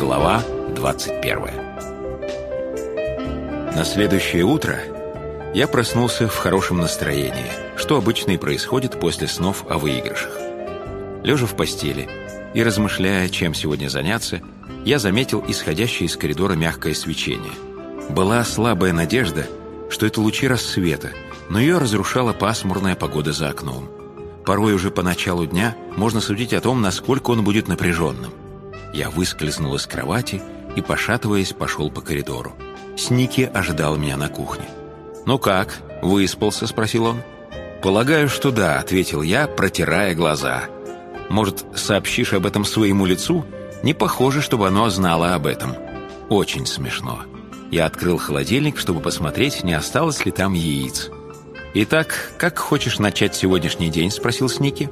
Глава 21. На следующее утро я проснулся в хорошем настроении, что обычно и происходит после снов о выигрышах. Лежа в постели и размышляя, чем сегодня заняться, я заметил исходящее из коридора мягкое свечение. Была слабая надежда, что это лучи рассвета, но ее разрушала пасмурная погода за окном. Порой уже по началу дня можно судить о том, насколько он будет напряженным. Я выскользнул из кровати и, пошатываясь, пошел по коридору. Сники ожидал меня на кухне. «Ну как, выспался?» – спросил он. «Полагаю, что да», – ответил я, протирая глаза. «Может, сообщишь об этом своему лицу? Не похоже, чтобы оно знало об этом». Очень смешно. Я открыл холодильник, чтобы посмотреть, не осталось ли там яиц. «Итак, как хочешь начать сегодняшний день?» – спросил Сники.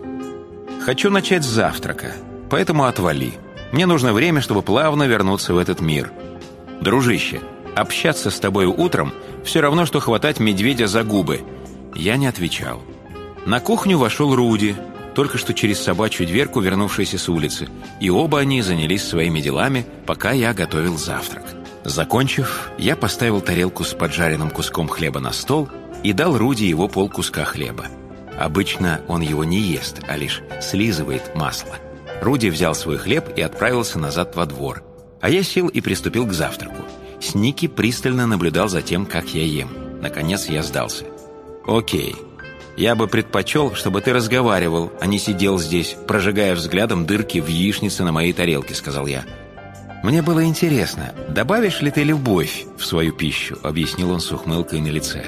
«Хочу начать с завтрака, поэтому отвали. Мне нужно время, чтобы плавно вернуться в этот мир». «Дружище, общаться с тобой утром все равно, что хватать медведя за губы». Я не отвечал. На кухню вошел Руди, только что через собачью дверку вернувшийся с улицы, и оба они занялись своими делами, пока я готовил завтрак. Закончив, я поставил тарелку с поджаренным куском хлеба на стол и дал Руди его полкуска хлеба. Обычно он его не ест, а лишь слизывает масло. Руди взял свой хлеб и отправился назад во двор, а я сел и приступил к завтраку. Сники пристально наблюдал за тем, как я ем. Наконец я сдался. «Окей, я бы предпочел, чтобы ты разговаривал, а не сидел здесь, прожигая взглядом дырки в яичнице на моей тарелке», — сказал я. «Мне было интересно, добавишь ли ты любовь в свою пищу?» — объяснил он с ухмылкой на лице.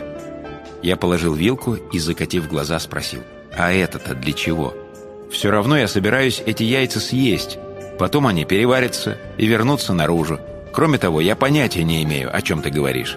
Я положил вилку и, закатив глаза, спросил: «А это-то для чего?» «Все равно я собираюсь эти яйца съесть. Потом они переварятся и вернутся наружу. Кроме того, я понятия не имею, о чем ты говоришь».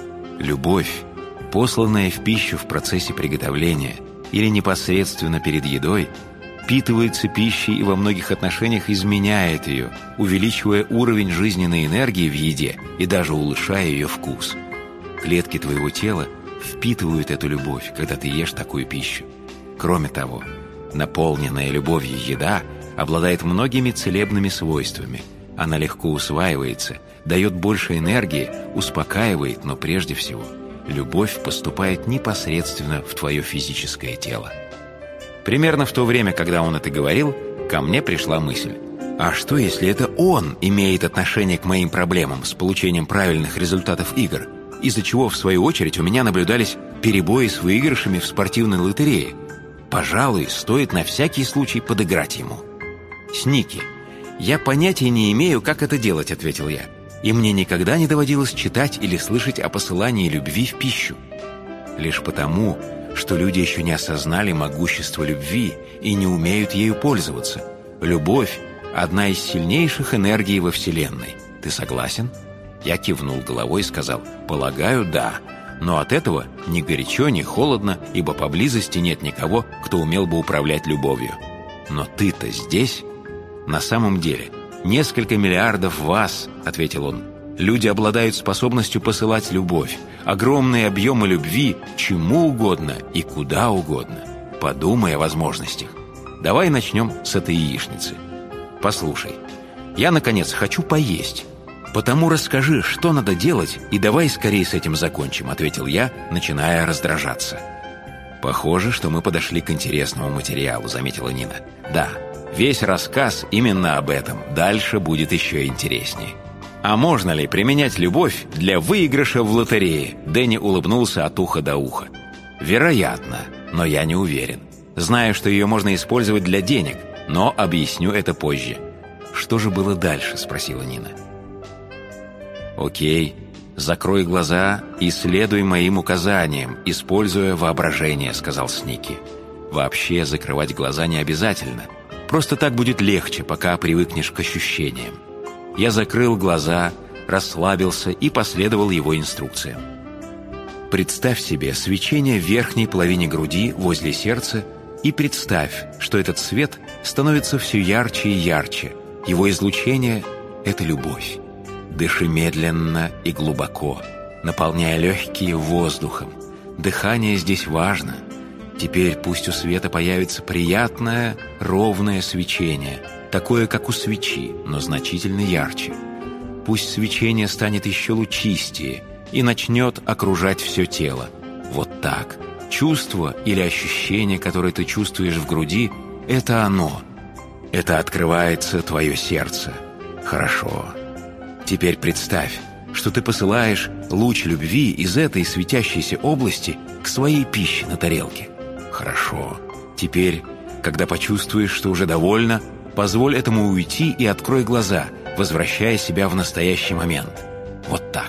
Любовь, посланная в пищу в процессе приготовления или непосредственно перед едой, впитывается пищей и во многих отношениях изменяет ее, увеличивая уровень жизненной энергии в еде и даже улучшая ее вкус. Клетки твоего тела впитывают эту любовь, когда ты ешь такую пищу. Кроме того, наполненная любовью еда обладает многими целебными свойствами. Она легко усваивается, дает больше энергии, успокаивает, но прежде всего любовь поступает непосредственно в твое физическое тело. Примерно в то время, когда он это говорил, ко мне пришла мысль: а что, если это он имеет отношение к моим проблемам с получением правильных результатов игр, из-за чего, в свою очередь, у меня наблюдались перебои с выигрышами в спортивной лотерее? Пожалуй, стоит на всякий случай подыграть ему. «Сники, я понятия не имею, как это делать», — ответил я. «И мне никогда не доводилось читать или слышать о посылании любви в пищу. Лишь потому, что люди еще не осознали могущество любви и не умеют ею пользоваться. Любовь — одна из сильнейших энергий во Вселенной. Ты согласен?» Я кивнул головой и сказал: «Полагаю, да. Но от этого ни горячо, ни холодно, ибо поблизости нет никого, кто умел бы управлять любовью. Но ты-то здесь. На самом деле, несколько миллиардов вас, — ответил он. Люди обладают способностью посылать любовь, огромные объемы любви чему угодно и куда угодно. Подумай о возможностях. Давай начнем с этой яичницы. Послушай, я, наконец, хочу поесть. Потому расскажи, что надо делать, и давай скорее с этим закончим», — ответил я, начиная раздражаться. «Похоже, что мы подошли к интересному материалу», — заметила Нина. «Да, весь рассказ именно об этом. Дальше будет еще интереснее». «А можно ли применять любовь для выигрыша в лотерее?» Дэнни улыбнулся от уха до уха. «Вероятно, но я не уверен. Знаю, что ее можно использовать для денег, но объясню это позже». «Что же было дальше?» — спросила Нина. «Окей, закрой глаза и следуй моим указаниям, используя воображение», — сказал Сники. «Вообще закрывать глаза не обязательно. Просто так будет легче, пока привыкнешь к ощущениям». Я закрыл глаза, расслабился и последовал его инструкциям. Представь себе свечение в верхней половине груди возле сердца и представь, что этот свет становится все ярче и ярче. Его излучение — это любовь. Дыши медленно и глубоко, наполняя легкие воздухом. Дыхание здесь важно. Теперь пусть у света появится приятное, ровное свечение, такое, как у свечи, но значительно ярче. Пусть свечение станет еще лучистее и начнет окружать все тело. Вот так. Чувство или ощущение, которое ты чувствуешь в груди, это оно. Это открывается твое сердце. Хорошо. Теперь представь, что ты посылаешь луч любви из этой светящейся области к своей пище на тарелке. Хорошо. Теперь, когда почувствуешь, что уже довольна, позволь этому уйти и открой глаза, возвращая себя в настоящий момент. Вот так.